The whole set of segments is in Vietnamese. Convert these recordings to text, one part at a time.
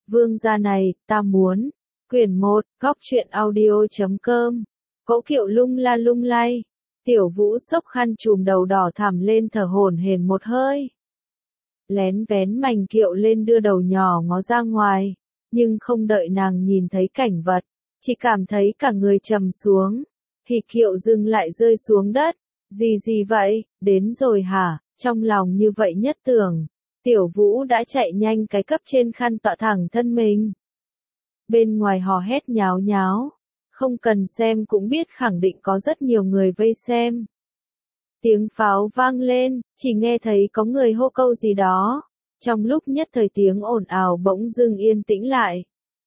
Vương gia này, ta muốn. Quyển 1, góc truyện audio.com. Cỗ kiệu lung la lung lay. Tiểu Vũ xốc khăn trùm đầu đỏ thẳm lên thở hổn hển một hơi. Lén vén mành kiệu lên đưa đầu nhỏ ngó ra ngoài, nhưng không đợi nàng nhìn thấy cảnh vật, chỉ cảm thấy cả người trầm xuống. Thì kiệu dừng lại rơi xuống đất. Gì vậy, đến rồi hả? Trong lòng như vậy nhất tưởng. Tiểu Vũ đã chạy nhanh cái cấp trên khăn tọa thẳng thân mình. Bên ngoài hò hét nháo nháo. Không cần xem cũng biết khẳng định có rất nhiều người vây xem. Tiếng pháo vang lên, chỉ nghe thấy có người hô câu gì đó. Trong lúc nhất thời tiếng ồn ào bỗng dưng yên tĩnh lại.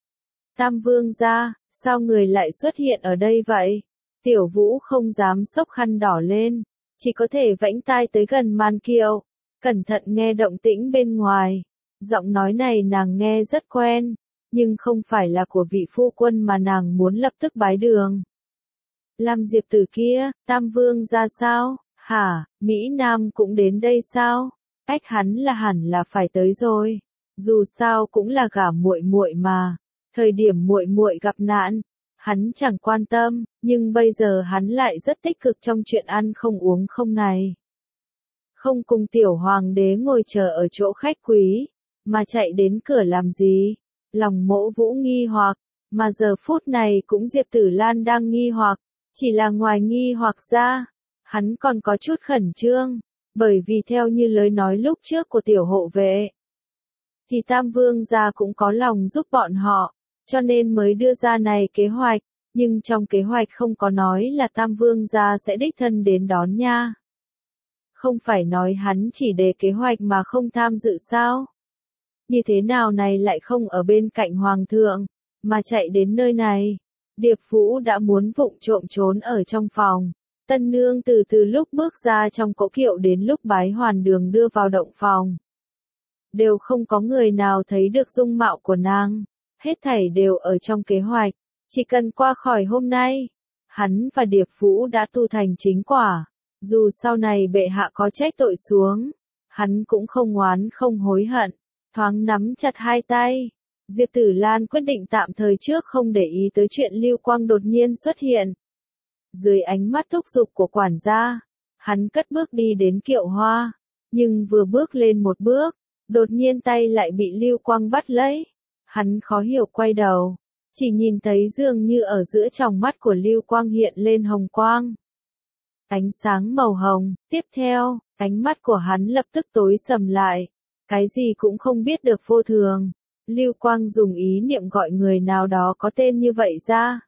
Tam Vương gia, sao người lại xuất hiện ở đây vậy? Tiểu Vũ không dám xốc khăn đỏ lên, chỉ có thể vẫy tai tới gần màn kiệu, cẩn thận nghe động tĩnh bên ngoài. Giọng nói này nàng nghe rất quen, nhưng không phải là của vị phu quân mà nàng muốn lập tức bái đường. Lam Diệp Tử kia, Tam Vương gia sao? Hả, Mỹ Nam cũng đến đây sao? Ách hắn là hẳn là phải tới rồi. Dù sao cũng là gả muội muội mà. Thời điểm muội muội gặp nạn, hắn chẳng quan tâm, nhưng bây giờ hắn lại rất tích cực trong chuyện ăn không uống không này. Không cùng tiểu hoàng đế ngồi chờ ở chỗ khách quý, mà chạy đến cửa làm gì? Lòng Mỗ Vũ nghi hoặc, mà giờ phút này cũng Diệp Tử Lan đang nghi hoặc, chỉ là ngoài nghi hoặc ra, hắn còn có chút khẩn trương, bởi vì theo như lời nói lúc trước của tiểu hộ vệ, thì Tam Vương gia cũng có lòng giúp bọn họ, cho nên mới đưa ra này kế hoạch, nhưng trong kế hoạch không có nói là Tam Vương gia sẽ đích thân đến đón nha. Không phải nói hắn chỉ đề kế hoạch mà không tham dự sao? Như thế nào này lại không ở bên cạnh Hoàng thượng, mà chạy đến nơi này? Điệp Vũ đã muốn vụng trộm trốn ở trong phòng. Tân nương từ lúc bước ra trong cỗ kiệu đến lúc bái hoàn đường đưa vào động phòng. Đều không có người nào thấy được dung mạo của nàng. Hết thảy đều ở trong kế hoạch. Chỉ cần qua khỏi hôm nay, hắn và Điệp Vũ đã tu thành chính quả. Dù sau này bệ hạ có trách tội xuống, hắn cũng không oán không hối hận. Thoáng nắm chặt hai tay, Diệp Tử Lan quyết định tạm thời trước không để ý tới chuyện Lưu Quang đột nhiên xuất hiện. Dưới ánh mắt thúc giục của quản gia, hắn cất bước đi đến kiệu hoa, nhưng vừa bước lên một bước, đột nhiên tay lại bị Lưu Quang bắt lấy. Hắn khó hiểu quay đầu, chỉ nhìn thấy dường như ở giữa tròng mắt của Lưu Quang hiện lên hồng quang. Ánh sáng màu hồng, tiếp theo, ánh mắt của hắn lập tức tối sầm lại, cái gì cũng không biết được vô thường. Lưu Quang dùng ý niệm gọi người nào đó có tên như vậy ra.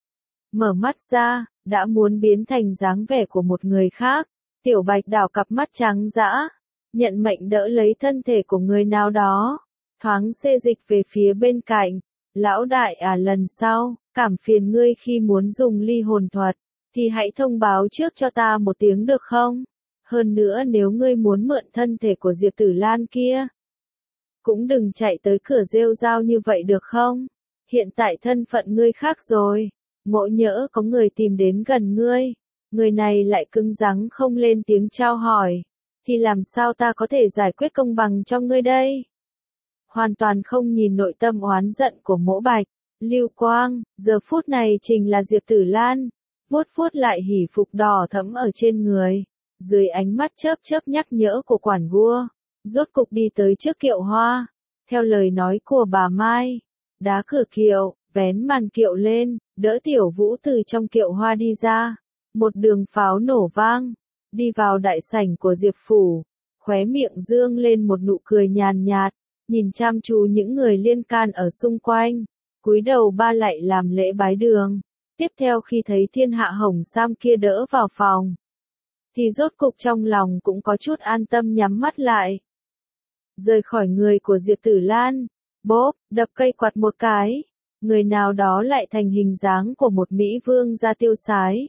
Mở mắt ra, đã muốn biến thành dáng vẻ của một người khác. Tiểu Bạch đảo cặp mắt trắng dã, nhận mệnh đỡ lấy thân thể của người nào đó, thoáng xê dịch về phía bên cạnh. Lão đại à, lần sau, cảm phiền ngươi khi muốn dùng ly hồn thuật, thì hãy thông báo trước cho ta một tiếng được không? Hơn nữa nếu ngươi muốn mượn thân thể của Diệp Tử Lan kia, cũng đừng chạy tới cửa rêu rao như vậy được không? Hiện tại thân phận ngươi khác rồi, ngộ nhỡ có người tìm đến gần ngươi, người này lại cứng rắn không lên tiếng trao hỏi, thì làm sao ta có thể giải quyết công bằng cho ngươi đây? Hoàn toàn không nhìn nội tâm oán giận của Mỗ Bạch, Lưu Quang, giờ phút này trình là Diệp Tử Lan, vuốt vuốt lại hỉ phục đỏ thẫm ở trên người, dưới ánh mắt chớp chớp nhắc nhở của quản vua, rốt cục đi tới trước kiệu hoa, theo lời nói của bà Mai, đá cửa kiệu, vén màn kiệu lên, đỡ Tiểu Vũ từ trong kiệu hoa đi ra, một đường pháo nổ vang, đi vào đại sảnh của Diệp phủ, khóe miệng dương lên một nụ cười nhàn nhạt, nhìn chăm chú những người liên can ở xung quanh, cúi đầu ba lạy làm lễ bái đường. Tiếp theo khi thấy thiên hạ hồng sam kia đỡ vào phòng, thì rốt cục trong lòng cũng có chút an tâm nhắm mắt lại. Rời khỏi người của Diệp Tử Lan, bốp, đập cây quạt một cái, người nào đó lại thành hình dáng của một Mỹ vương gia tiêu sái.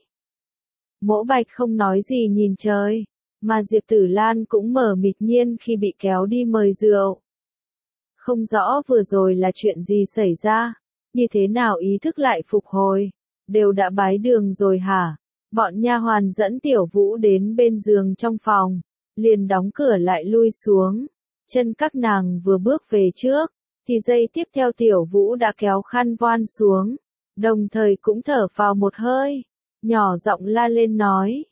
Mỗ Bạch không nói gì nhìn trời, mà Diệp Tử Lan cũng mờ mịt nhiên khi bị kéo đi mời rượu. Không rõ vừa rồi là chuyện gì xảy ra, như thế nào ý thức lại phục hồi, đều đã bái đường rồi hả? Bọn nha hoàn dẫn Tiểu Vũ đến bên giường trong phòng, liền đóng cửa lại lui xuống, chân các nàng vừa bước về trước, thì giây tiếp theo Tiểu Vũ đã kéo khăn voan xuống, đồng thời cũng thở vào một hơi, nhỏ giọng la lên nói,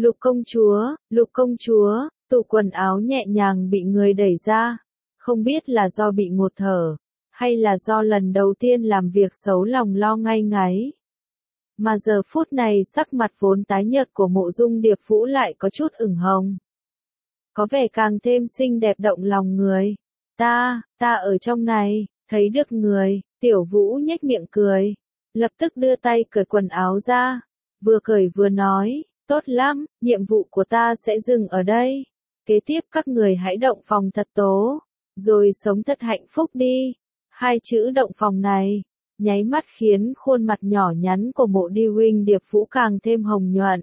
Lục công chúa, tủ quần áo nhẹ nhàng bị người đẩy ra, không biết là do bị ngột thở, hay là do lần đầu tiên làm việc xấu lòng lo ngay ngáy. Mà giờ phút này sắc mặt vốn tái nhợt của Mộ Dung Điệp Vũ lại có chút ửng hồng. Có vẻ càng thêm xinh đẹp động lòng người. Ta ở trong này, thấy được người, Tiểu Vũ nhếch miệng cười. Lập tức đưa tay cởi quần áo ra. Vừa cởi vừa nói, tốt lắm, nhiệm vụ của ta sẽ dừng ở đây. Kế tiếp các người hãy động phòng thật tố, rồi sống thật hạnh phúc đi. Hai chữ động phòng này, nháy mắt khiến khuôn mặt nhỏ nhắn của Mộ Đi Huynh Điệp Vũ càng thêm hồng nhuận.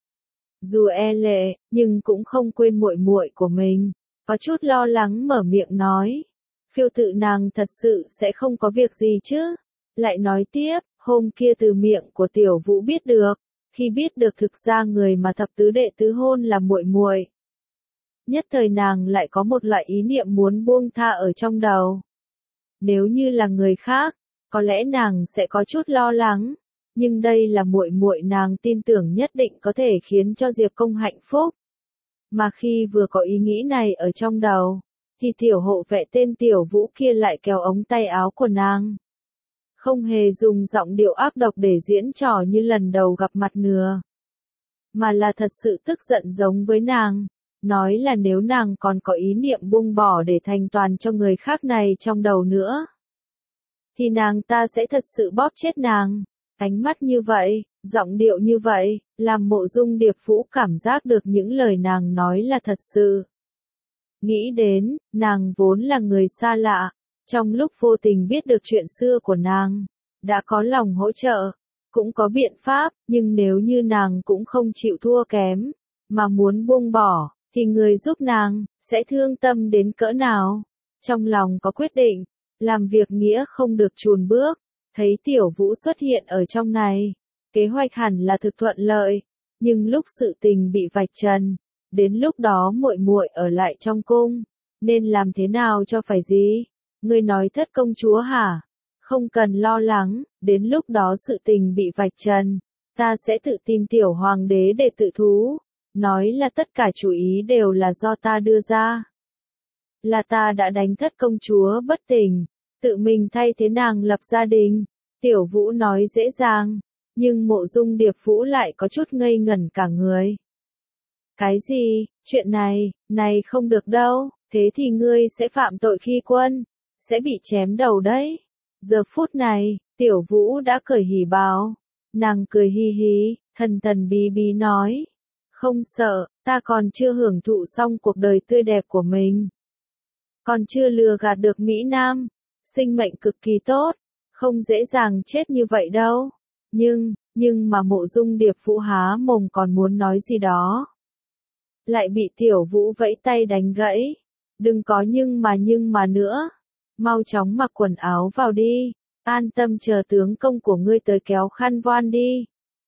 Dù e lệ, nhưng cũng không quên muội muội của mình, có chút lo lắng mở miệng nói. Phiêu tự nàng thật sự sẽ không có việc gì chứ? Lại nói tiếp, hôm kia từ miệng của Tiểu Vũ biết được, khi biết được thực ra người mà thập tứ đệ tứ hôn là muội muội. Nhất thời nàng lại có một loại ý niệm muốn buông tha ở trong đầu. Nếu như là người khác, có lẽ nàng sẽ có chút lo lắng, nhưng đây là muội muội nàng tin tưởng nhất định có thể khiến cho Diệp Công hạnh phúc. Mà khi vừa có ý nghĩ này ở trong đầu, thì tiểu hộ vệ tên Tiểu Vũ kia lại kéo ống tay áo của nàng. Không hề dùng giọng điệu ác độc để diễn trò như lần đầu gặp mặt nừa, mà là thật sự tức giận giống với nàng, nói là nếu nàng còn có ý niệm buông bỏ để thành toàn cho người khác này trong đầu nữa, thì nàng ta sẽ thật sự bóp chết nàng. Ánh mắt như vậy, giọng điệu như vậy, làm Mộ Dung Điệp Vũ cảm giác được những lời nàng nói là thật sự. Nghĩ đến, nàng vốn là người xa lạ, trong lúc vô tình biết được chuyện xưa của nàng, đã có lòng hỗ trợ, cũng có biện pháp, nhưng nếu như nàng cũng không chịu thua kém, mà muốn buông bỏ, thì người giúp nàng, sẽ thương tâm đến cỡ nào. Trong lòng có quyết định, làm việc nghĩa không được chùn bước, thấy Tiểu Vũ xuất hiện ở trong này, kế hoạch hẳn là thực thuận lợi, nhưng lúc sự tình bị vạch trần, đến lúc đó muội muội ở lại trong cung, nên làm thế nào cho phải gì? Ngươi nói Thất công chúa hả? Không cần lo lắng, đến lúc đó sự tình bị vạch trần, ta sẽ tự tìm Tiểu Hoàng đế để tự thú, nói là tất cả chủ ý đều là do ta đưa ra. Là ta đã đánh Thất công chúa bất tỉnh, tự mình thay thế nàng lập gia đình. Tiểu Vũ nói dễ dàng, nhưng Mộ Dung Điệp Vũ lại có chút ngây ngẩn cả người. Cái gì, chuyện này không được đâu, thế thì ngươi sẽ phạm tội khi quân, sẽ bị chém đầu đấy. Giờ phút này, Tiểu Vũ đã cởi hỉ bào, nàng cười hi hi, thần thần bí bí nói. Không sợ, ta còn chưa hưởng thụ xong cuộc đời tươi đẹp của mình. Còn chưa lừa gạt được Mỹ Nam, sinh mệnh cực kỳ tốt, không dễ dàng chết như vậy đâu. Nhưng mà Mộ Dung Điệp Vũ há mồm còn muốn nói gì đó, lại bị Tiểu Vũ vẫy tay đánh gãy. Đừng có nhưng mà nữa, mau chóng mặc quần áo vào đi, an tâm chờ tướng công của ngươi tới kéo khăn voan đi.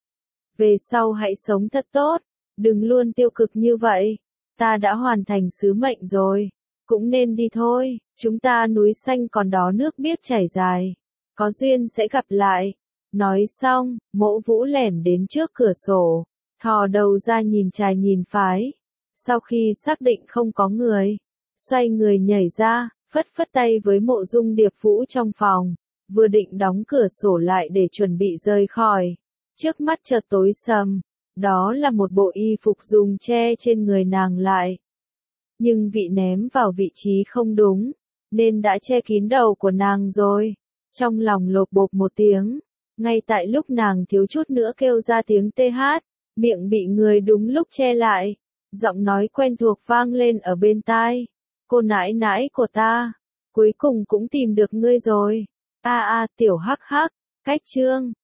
Về sau hãy sống thật tốt, đừng luôn tiêu cực như vậy, ta đã hoàn thành sứ mệnh rồi, cũng nên đi thôi, chúng ta núi xanh còn đó nước biếc chảy dài, có duyên sẽ gặp lại. Nói xong, Mộ Vũ lẻn đến trước cửa sổ, thò đầu ra nhìn trái nhìn phải. Sau khi xác định không có người, xoay người nhảy ra, phất phất tay với Mộ Dung Điệp Vũ trong phòng, vừa định đóng cửa sổ lại để chuẩn bị rời khỏi. Trước mắt chợt tối sầm, đó là một bộ y phục dùng che trên người nàng lại. Nhưng vị ném vào vị trí không đúng, nên đã che kín đầu của nàng rồi. Trong lòng lột bột một tiếng, ngay tại lúc nàng thiếu chút nữa kêu ra tiếng tê hát, miệng bị người đúng lúc che lại. Giọng nói quen thuộc vang lên ở bên tai. Cô nãi nãi của ta, cuối cùng cũng tìm được ngươi rồi. Tiểu hắc hắc, cách chương.